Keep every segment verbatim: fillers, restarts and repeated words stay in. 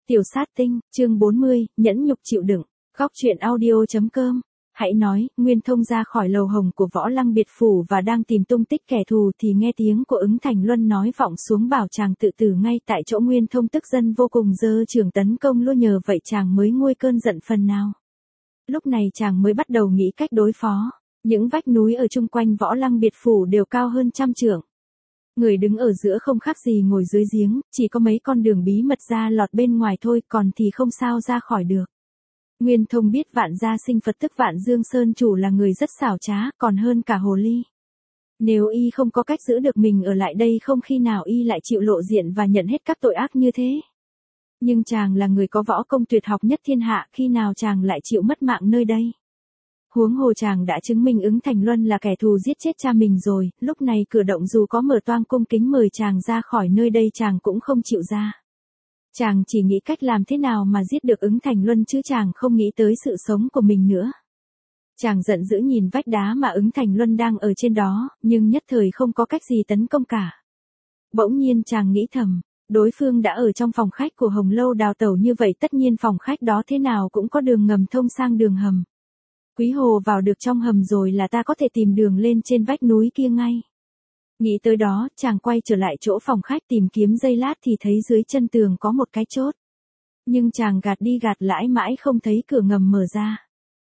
Tiểu sát tinh, chương bốn mươi, nhẫn nhục chịu đựng. Góc truyện audio.com. Hãy nói, Nguyên Thông ra khỏi lầu hồng của Võ Lăng biệt phủ và đang tìm tung tích kẻ thù thì nghe tiếng của Ứng Thành Luân nói vọng xuống bảo chàng tự tử ngay tại chỗ. Nguyên Thông tức dân vô cùng giơ trường tấn công luôn, nhờ vậy chàng mới nguôi cơn giận phần nào. Lúc này chàng mới bắt đầu nghĩ cách đối phó. Những vách núi ở chung quanh Võ Lăng biệt phủ đều cao hơn trăm trượng. Người đứng ở giữa không khác gì ngồi dưới giếng, chỉ có mấy con đường bí mật ra lọt bên ngoài thôi, còn thì không sao ra khỏi được. Nguyên Thông biết Vạn Gia Sinh Phật tức Vạn Dương Sơn chủ là người rất xảo trá, còn hơn cả hồ ly. Nếu y không có cách giữ được mình ở lại đây, không khi nào y lại chịu lộ diện và nhận hết các tội ác như thế. Nhưng chàng là người có võ công tuyệt học nhất thiên hạ, khi nào chàng lại chịu mất mạng nơi đây. Huống hồ chàng đã chứng minh Ứng Thành Luân là kẻ thù giết chết cha mình rồi, lúc này cửa động dù có mở toang cung kính mời chàng ra khỏi nơi đây chàng cũng không chịu ra. Chàng chỉ nghĩ cách làm thế nào mà giết được Ứng Thành Luân chứ chàng không nghĩ tới sự sống của mình nữa. Chàng giận dữ nhìn vách đá mà Ứng Thành Luân đang ở trên đó, nhưng nhất thời không có cách gì tấn công cả. Bỗng nhiên chàng nghĩ thầm, đối phương đã ở trong phòng khách của Hồng Lâu đào tẩu như vậy, tất nhiên phòng khách đó thế nào cũng có đường ngầm thông sang đường hầm. Quý hồ vào được trong hầm rồi là ta có thể tìm đường lên trên vách núi kia ngay. Nghĩ tới đó, chàng quay trở lại chỗ phòng khách tìm kiếm giây lát thì thấy dưới chân tường có một cái chốt. Nhưng chàng gạt đi gạt lại mãi không thấy cửa ngầm mở ra.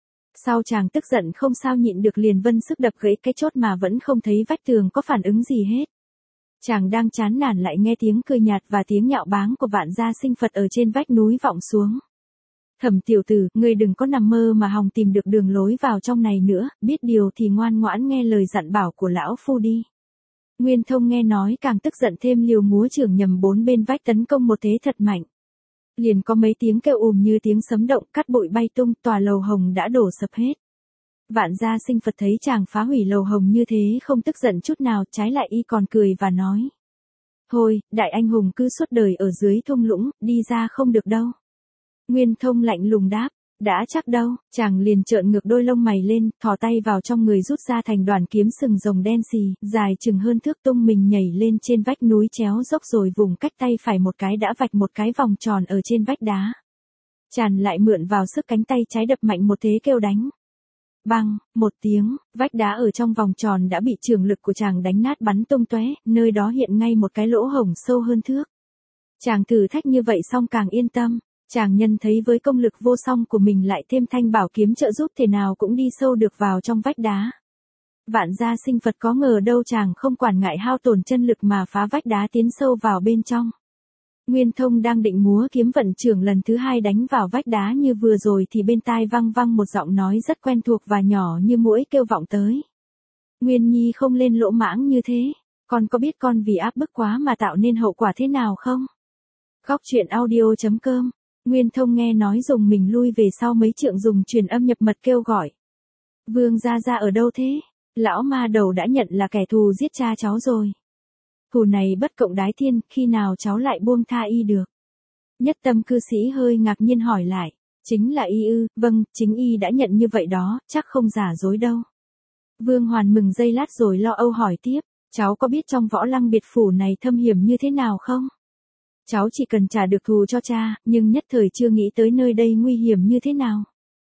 Sau chàng tức giận không sao nhịn được liền vân sức đập gãy cái chốt mà vẫn không thấy vách tường có phản ứng gì hết. Chàng đang chán nản lại nghe tiếng cười nhạt và tiếng nhạo báng của Vạn Gia Sinh Phật ở trên vách núi vọng xuống. Thẩm tiểu tử, ngươi đừng có nằm mơ mà hòng tìm được đường lối vào trong này nữa, biết điều thì ngoan ngoãn nghe lời dặn bảo của lão phu đi. Nguyên Thông nghe nói càng tức giận thêm, liều múa chưởng nhằm bốn bên vách tấn công một thế thật mạnh. Liền có mấy tiếng kêu ùm như tiếng sấm động, cát bụi bay tung, tòa lầu hồng đã đổ sập hết. Vạn Gia Sinh Phật thấy chàng phá hủy lầu hồng như thế không tức giận chút nào, trái lại y còn cười và nói: thôi, đại anh hùng cứ suốt đời ở dưới thung lũng, đi ra không được đâu. Nguyên Thông lạnh lùng đáp: đã chắc đâu. Chàng liền trợn ngược đôi lông mày lên, thò tay vào trong người rút ra thành đoàn kiếm sừng rồng đen xì, dài chừng hơn thước, tung mình nhảy lên trên vách núi chéo dốc rồi vùng cách tay phải một cái đã vạch một cái vòng tròn ở trên vách đá. Chàng lại mượn vào sức cánh tay trái đập mạnh một thế kêu đánh. Băng, một tiếng, vách đá ở trong vòng tròn đã bị trường lực của chàng đánh nát bắn tung tóe, nơi đó hiện ngay một cái lỗ hổng sâu hơn thước. Chàng thử thách như vậy xong càng yên tâm. Chàng nhân thấy với công lực vô song của mình lại thêm thanh bảo kiếm trợ giúp, thể nào cũng đi sâu được vào trong vách đá. Vạn Gia Sinh Phật có ngờ đâu chàng không quản ngại hao tổn chân lực mà phá vách đá tiến sâu vào bên trong. Nguyên Thông đang định múa kiếm vận trưởng lần thứ hai đánh vào vách đá như vừa rồi thì bên tai vang vang một giọng nói rất quen thuộc và nhỏ như muỗi kêu vọng tới. Nguyên Nhi không lên lỗ mãng như thế, con có biết con vì áp bức quá mà tạo nên hậu quả thế nào không? Góc truyện audio.com. Nguyên Thông nghe nói dùng mình lui về sau mấy trượng, dùng truyền âm nhập mật kêu gọi: Vương gia gia ở đâu thế? Lão ma đầu đã nhận là kẻ thù giết cha cháu rồi. Thù này bất cộng đái thiên, khi nào cháu lại buông tha y được? Nhất Tâm cư sĩ hơi ngạc nhiên hỏi lại: chính là y ư? Vâng, chính y đã nhận như vậy đó, chắc không giả dối đâu. Vương Hoàn mừng giây lát rồi lo âu hỏi tiếp: cháu có biết trong Võ Lăng biệt phủ này thâm hiểm như thế nào không? Cháu chỉ cần trả được thù cho cha, nhưng nhất thời chưa nghĩ tới nơi đây nguy hiểm như thế nào.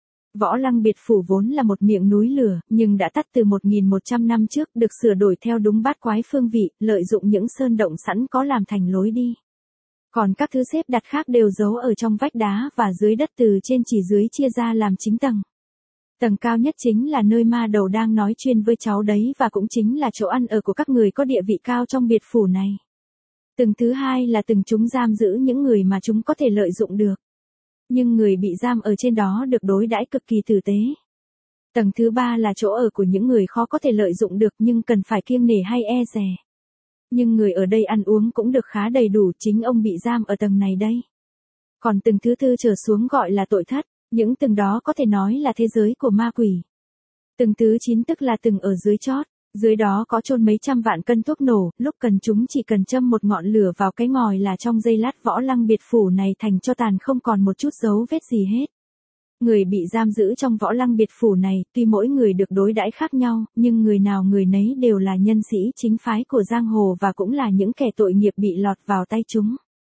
Võ Lăng biệt phủ vốn là một miệng núi lửa, nhưng đã tắt từ một nghìn một trăm năm trước, được sửa đổi theo đúng bát quái phương vị, lợi dụng những sơn động sẵn có làm thành lối đi. Còn các thứ xếp đặt khác đều giấu ở trong vách đá và dưới đất, từ trên chỉ dưới chia ra làm chín tầng. Tầng cao nhất chính là nơi ma đầu đang nói chuyện với cháu đấy, và cũng chính là chỗ ăn ở của các người có địa vị cao trong biệt phủ này. Tầng thứ hai là tầng chúng giam giữ những người mà chúng có thể lợi dụng được. Nhưng người bị giam ở trên đó được đối đãi cực kỳ tử tế. Tầng thứ ba là chỗ ở của những người khó có thể lợi dụng được nhưng cần phải kiêng nể hay e dè. Nhưng người ở đây ăn uống cũng được khá đầy đủ, chính ông bị giam ở tầng này đây. Còn tầng thứ tư trở xuống gọi là tội thất, những tầng đó có thể nói là thế giới của ma quỷ. Tầng thứ chín tức là tầng ở dưới chót. Dưới đó có chôn mấy trăm vạn cân thuốc nổ, lúc cần chúng chỉ cần châm một ngọn lửa vào cái ngòi là trong giây lát Võ Lăng biệt phủ này thành cho tàn, không còn một chút dấu vết gì hết. Người bị giam giữ trong Võ Lăng biệt phủ này, tuy mỗi người được đối đãi khác nhau, nhưng người nào người nấy đều là nhân sĩ chính phái của giang hồ và cũng là những kẻ tội nghiệp bị lọt vào tay chúng.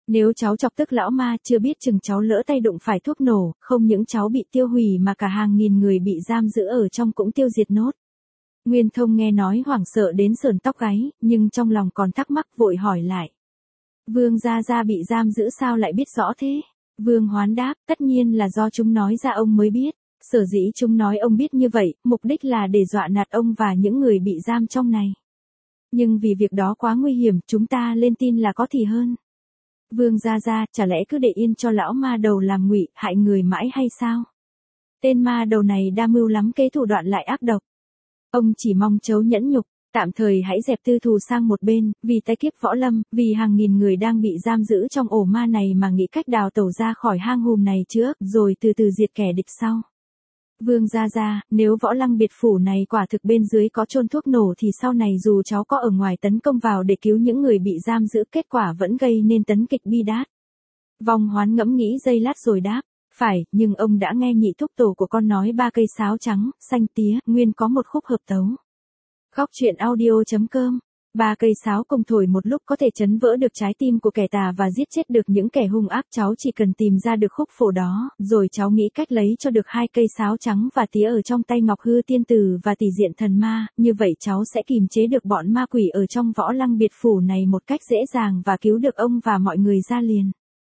Nếu cháu chọc tức lão ma chưa biết chừng cháu lỡ tay đụng phải thuốc nổ, không những cháu bị tiêu hủy mà cả hàng nghìn người bị giam giữ ở trong cũng tiêu diệt nốt. Nguyên Thông nghe nói hoảng sợ đến sởn tóc gáy, nhưng trong lòng còn thắc mắc vội hỏi lại. Vương Gia Gia bị giam giữ sao lại biết rõ thế? Vương Hoán đáp, tất nhiên là do chúng nói ra ông mới biết. Sở dĩ chúng nói ông biết như vậy, mục đích là để dọa nạt ông và những người bị giam trong này. Nhưng vì việc đó quá nguy hiểm, chúng ta lên tin là có thì hơn. Vương Gia Gia, chả lẽ cứ để yên cho lão ma đầu làm ngụy, hại người mãi hay sao? Tên ma đầu này đa mưu lắm, kế thủ đoạn lại ác độc. Ông chỉ mong cháu nhẫn nhục, tạm thời hãy dẹp tư thù sang một bên, vì tai kiếp võ lâm, vì hàng nghìn người đang bị giam giữ trong ổ ma này mà nghĩ cách đào tẩu ra khỏi hang hùm này trước, rồi từ từ diệt kẻ địch sau. Vương Gia Gia, nếu võ lăng biệt phủ này quả thực bên dưới có chôn thuốc nổ thì sau này dù cháu có ở ngoài tấn công vào để cứu những người bị giam giữ kết quả vẫn gây nên tấn kịch bi đát. Vong Hoán ngẫm nghĩ giây lát rồi đáp, phải, nhưng ông đã nghe nhị thúc tổ của con nói ba cây sáo trắng, xanh tía, nguyên có một khúc hợp tấu. Khóc chuyện audio chấm com. Ba cây sáo cùng thổi một lúc có thể chấn vỡ được trái tim của kẻ tà và giết chết được những kẻ hung ác. Cháu chỉ cần tìm ra được khúc phổ đó, rồi cháu nghĩ cách lấy cho được hai cây sáo trắng và tía ở trong tay Ngọc Hư Tiên Tử và Tỷ Diện Thần Ma, như vậy cháu sẽ kìm chế được bọn ma quỷ ở trong võ lăng biệt phủ này một cách dễ dàng và cứu được ông và mọi người ra liền.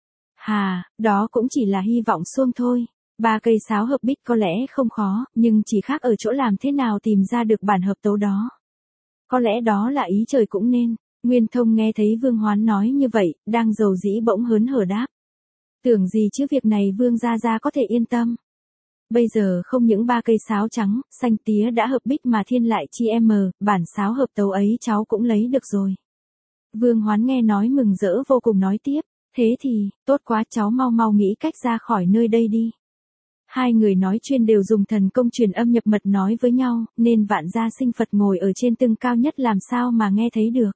Hà, đó cũng chỉ là hy vọng xuông thôi. Ba cây sáo hợp bích có lẽ không khó, nhưng chỉ khác ở chỗ làm thế nào tìm ra được bản hợp tấu đó. Có lẽ đó là ý trời cũng nên. Nguyên Thông nghe thấy Vương Hoán nói như vậy, đang dầu dĩ bỗng hớn hở đáp. Tưởng gì chứ việc này Vương Gia Gia có thể yên tâm. Bây giờ không những ba cây sáo trắng, xanh tía đã hợp bích mà thiên lại chi em, bản sáo hợp tấu ấy cháu cũng lấy được rồi. Vương Hoán nghe nói mừng rỡ vô cùng nói tiếp. Thế thì, tốt quá, cháu mau mau nghĩ cách ra khỏi nơi đây đi. Hai người nói chuyên đều dùng thần công truyền âm nhập mật nói với nhau, nên Vạn Gia Sinh Phật ngồi ở trên tưng cao nhất làm sao mà nghe thấy được.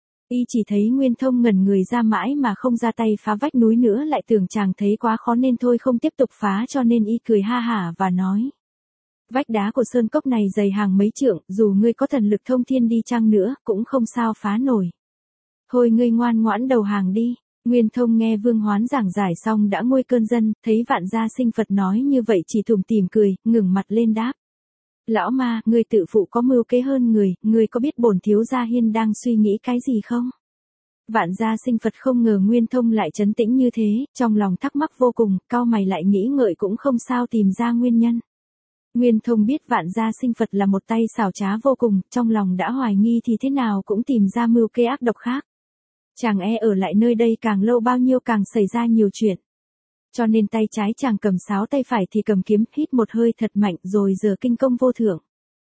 Y chỉ thấy Nguyên Thông ngẩn người ra mãi mà không ra tay phá vách núi nữa, lại tưởng chàng thấy quá khó nên thôi không tiếp tục phá, cho nên y cười ha hả và nói. Vách đá của sơn cốc này dày hàng mấy trượng, dù ngươi có thần lực thông thiên đi chăng nữa, cũng không sao phá nổi. Thôi ngươi ngoan ngoãn đầu hàng đi. Nguyên Thông nghe Vương Hoán giảng giải xong đã nguôi cơn dân, thấy Vạn Gia Sinh Phật nói như vậy chỉ thùng tìm cười, ngừng mặt lên đáp. Lão ma, ngươi tự phụ có mưu kế hơn người, ngươi có biết bổn thiếu gia hiên đang suy nghĩ cái gì không? Vạn Gia Sinh Phật không ngờ Nguyên Thông lại trấn tĩnh như thế, trong lòng thắc mắc vô cùng, cau mày lại nghĩ ngợi cũng không sao tìm ra nguyên nhân. Nguyên Thông biết Vạn Gia Sinh Phật là một tay xảo trá vô cùng, trong lòng đã hoài nghi thì thế nào cũng tìm ra mưu kế ác độc khác. Chàng e ở lại nơi đây càng lâu bao nhiêu càng xảy ra nhiều chuyện. Cho nên tay trái chàng cầm sáo, tay phải thì cầm kiếm, hít một hơi thật mạnh rồi giờ kinh công vô thượng.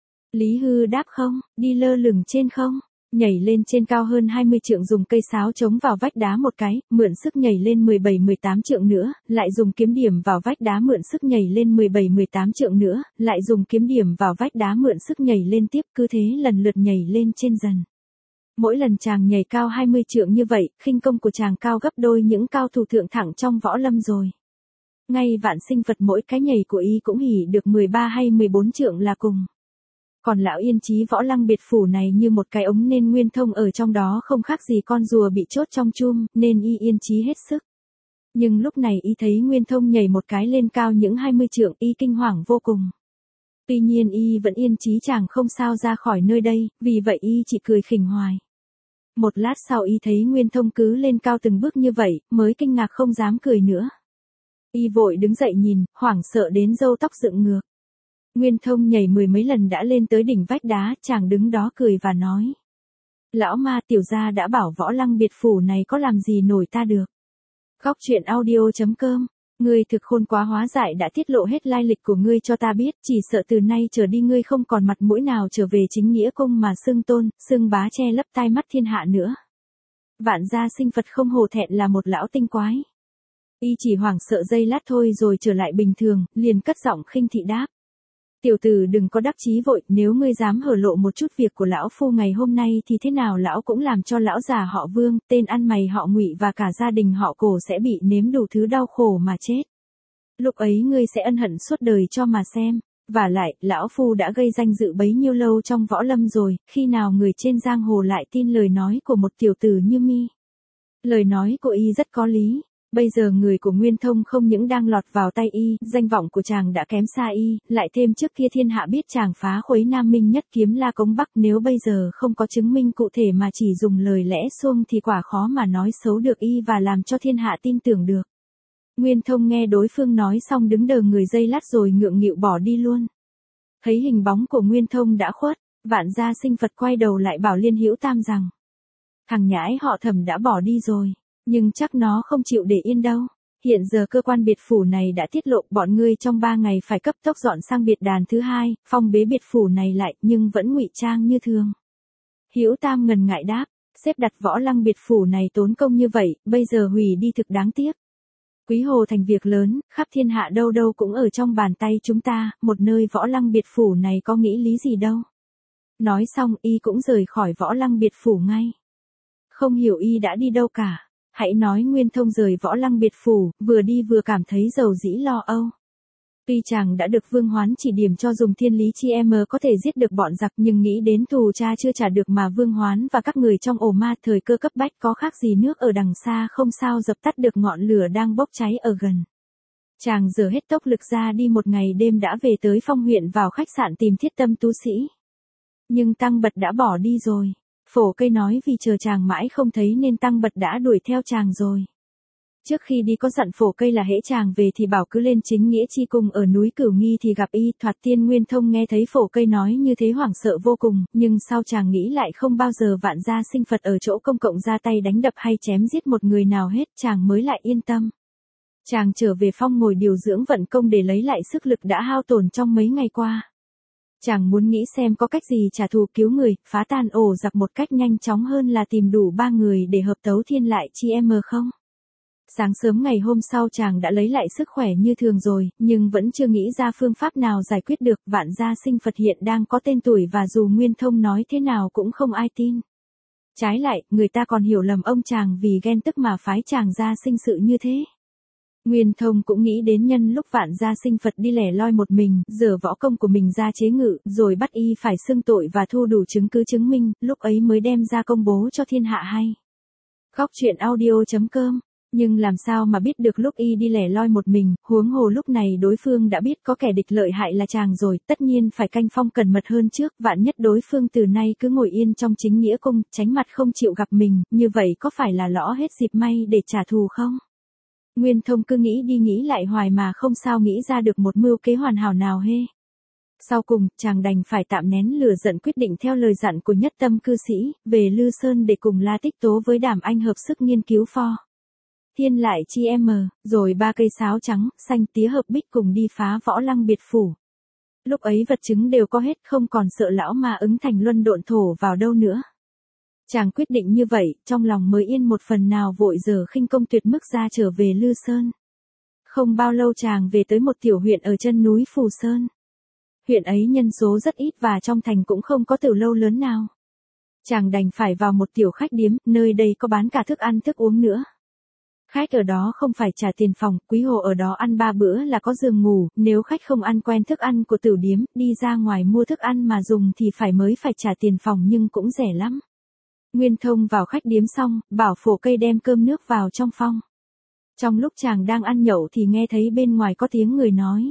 Lý Hư đáp không, đi lơ lửng trên không, nhảy lên trên cao hơn hai mươi trượng, dùng cây sáo chống vào vách đá một cái, mượn sức nhảy lên mười bảy mười tám trượng nữa, lại dùng kiếm điểm vào vách đá mượn sức nhảy lên mười bảy mười tám trượng nữa, lại dùng kiếm điểm vào vách đá mượn sức nhảy lên tiếp, cứ thế lần lượt nhảy lên trên dần. Mỗi lần chàng nhảy cao hai mươi trượng như vậy, khinh công của chàng cao gấp đôi những cao thủ thượng thẳng trong võ lâm rồi. Ngay Vạn Sinh Phật mỗi cái nhảy của y cũng hỉ được mười ba hay mười bốn trượng là cùng. Còn lão yên chí võ lăng biệt phủ này như một cái ống nên Nguyên Thông ở trong đó không khác gì con rùa bị chốt trong chum, nên y yên chí hết sức. Nhưng lúc này y thấy Nguyên Thông nhảy một cái lên cao những hai mươi trượng, y kinh hoàng vô cùng. Tuy nhiên y vẫn yên chí chàng không sao ra khỏi nơi đây, vì vậy y chỉ cười khỉnh hoài. Một lát sau y thấy Nguyên Thông cứ lên cao từng bước như vậy, mới kinh ngạc không dám cười nữa. Y vội đứng dậy nhìn, hoảng sợ đến râu tóc dựng ngược. Nguyên Thông nhảy mười mấy lần đã lên tới đỉnh vách đá, chàng đứng đó cười và nói. Lão ma, tiểu gia đã bảo võ lăng biệt phủ này có làm gì nổi ta được. Khóc chuyện audio chấm com. Ngươi thực khôn quá, hóa dại đã tiết lộ hết lai lịch của ngươi cho ta biết, chỉ sợ từ nay trở đi ngươi không còn mặt mũi nào trở về chính nghĩa cung mà xưng tôn, xưng bá che lấp tai mắt thiên hạ nữa. Vạn Gia Sinh Phật không hổ thẹn là một lão tinh quái. Y chỉ hoảng sợ giây lát thôi rồi trở lại bình thường, liền cất giọng khinh thị đáp. Tiểu tử đừng có đắc chí vội, nếu ngươi dám hở lộ một chút việc của lão phu ngày hôm nay thì thế nào lão cũng làm cho lão già họ Vương, tên ăn mày họ Ngụy và cả gia đình họ Cổ sẽ bị nếm đủ thứ đau khổ mà chết. Lúc ấy ngươi sẽ ân hận suốt đời cho mà xem. Và lại, lão phu đã gây danh dự bấy nhiêu lâu trong võ lâm rồi, khi nào người trên giang hồ lại tin lời nói của một tiểu tử như mi. Lời nói của y rất có lý. Bây giờ người của Nguyên Thông không những đang lọt vào tay y, danh vọng của chàng đã kém xa y, lại thêm trước kia thiên hạ biết chàng phá khuấy Nam Minh nhất kiếm La Cống Bắc, nếu bây giờ không có chứng minh cụ thể mà chỉ dùng lời lẽ xuông thì quả khó mà nói xấu được y và làm cho thiên hạ tin tưởng được. Nguyên Thông nghe đối phương nói xong đứng đờ người giây lát rồi ngượng nghịu bỏ đi luôn. Thấy hình bóng của Nguyên Thông đã khuất, Vạn Gia Sinh Phật quay đầu lại bảo Liên Hữu Tam rằng: thằng nhãi họ Thẩm đã bỏ đi rồi, nhưng chắc nó không chịu để yên đâu. Hiện giờ cơ quan biệt phủ này đã tiết lộ bọn ngươi trong ba ngày phải cấp tốc dọn sang biệt đàn thứ hai, phong bế biệt phủ này lại nhưng vẫn ngụy trang như thường. Hữu Tam ngần ngại đáp: xếp đặt Võ Lăng biệt phủ này tốn công như vậy, bây giờ hủy đi thực đáng tiếc. Quý Hồ thành việc lớn, khắp thiên hạ đâu đâu cũng ở trong bàn tay chúng ta, một nơi Võ Lăng biệt phủ này có nghĩ lý gì đâu. Nói xong y cũng rời khỏi Võ Lăng biệt phủ ngay. Không hiểu y đã đi đâu cả. Hãy nói Nguyên Thông rời Võ Lăng biệt phủ, vừa đi vừa cảm thấy dầu dĩ lo âu. Tuy chàng đã được Vương Hoán chỉ điểm cho dùng thiên lý chi em có thể giết được bọn giặc, nhưng nghĩ đến thù cha chưa trả được mà Vương Hoán và các người trong ổ ma thời cơ cấp bách có khác gì nước ở đằng xa không sao dập tắt được ngọn lửa đang bốc cháy ở gần. Chàng dở hết tốc lực ra đi, một ngày đêm đã về tới Phong huyện, vào khách sạn tìm Thiết Tâm tu sĩ. Nhưng Tăng Bật đã bỏ đi rồi. Phổ Cây nói vì chờ chàng mãi không thấy nên Tăng Bật đã đuổi theo chàng rồi. Trước khi đi có dặn Phổ Cây là hễ chàng về thì bảo cứ lên Chính Nghĩa Chi Cung ở núi Cửu Nghi thì gặp y. Thoạt tiên Nguyên Thông nghe thấy Phổ Cây nói như thế hoảng sợ vô cùng, nhưng sau chàng nghĩ lại không bao giờ Vạn Gia Sinh Phật ở chỗ công cộng ra tay đánh đập hay chém giết một người nào hết, chàng mới lại yên tâm. Chàng trở về Phong ngồi điều dưỡng vận công để lấy lại sức lực đã hao tổn trong mấy ngày qua. Chàng muốn nghĩ xem có cách gì trả thù cứu người, phá tan ổ giặc một cách nhanh chóng hơn là tìm đủ ba người để hợp tấu thiên lại chi em không? Sáng sớm ngày hôm sau chàng đã lấy lại sức khỏe như thường rồi, nhưng vẫn chưa nghĩ ra phương pháp nào giải quyết được. Vạn Gia Sinh Phật hiện đang có tên tuổi và dù Nguyên Thông nói thế nào cũng không ai tin. Trái lại, người ta còn hiểu lầm ông chàng vì ghen tức mà phái chàng ra sinh sự như thế. Nguyên Thông cũng nghĩ đến nhân lúc Vạn Gia Sinh Phật đi lẻ loi một mình, giở võ công của mình ra chế ngự, rồi bắt y phải xưng tội và thu đủ chứng cứ chứng minh, lúc ấy mới đem ra công bố cho thiên hạ hay. Góc truyện audio chấm com. Nhưng làm sao mà biết được lúc y đi lẻ loi một mình, huống hồ lúc này đối phương đã biết có kẻ địch lợi hại là chàng rồi, tất nhiên phải canh phong cẩn mật hơn trước, vạn nhất đối phương từ nay cứ ngồi yên trong Chính Nghĩa Cung, tránh mặt không chịu gặp mình, như vậy có phải là lõ hết dịp may để trả thù không? Nguyên Thông cứ nghĩ đi nghĩ lại hoài mà không sao nghĩ ra được một mưu kế hoàn hảo nào hê. Sau cùng, chàng đành phải tạm nén lửa giận, quyết định theo lời dặn của Nhất Tâm cư sĩ, về Lư Sơn để cùng La Tích Tố với Đàm Anh hợp sức nghiên cứu pho thiên lại chi em, rồi ba cây sáo trắng, xanh tía hợp bích cùng đi phá Võ Lăng biệt phủ. Lúc ấy vật chứng đều có hết, không còn sợ lão ma Ứng Thành Luân độn thổ vào đâu nữa. Chàng quyết định như vậy, trong lòng mới yên một phần nào, vội giờ khinh công tuyệt mức ra trở về Lư Sơn. Không bao lâu chàng về tới một tiểu huyện ở chân núi Phù Sơn. Huyện ấy nhân số rất ít và trong thành cũng không có tiểu lâu lớn nào. Chàng đành phải vào một tiểu khách điếm, nơi đây có bán cả thức ăn thức uống nữa. Khách ở đó không phải trả tiền phòng, Quý Hồ ở đó ăn ba bữa là có giường ngủ, nếu khách không ăn quen thức ăn của tiểu điếm, đi ra ngoài mua thức ăn mà dùng thì phải mới phải trả tiền phòng nhưng cũng rẻ lắm. Nguyên Thông vào khách điếm xong, bảo Phổ Cây đem cơm nước vào trong phòng. Trong lúc chàng đang ăn nhậu thì nghe thấy bên ngoài có tiếng người nói.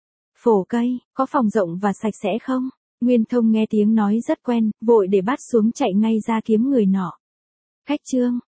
Phổ Cây, có phòng rộng và sạch sẽ không? Nguyên Thông nghe tiếng nói rất quen, vội để bát xuống chạy ngay ra kiếm người nọ. Khách Trương,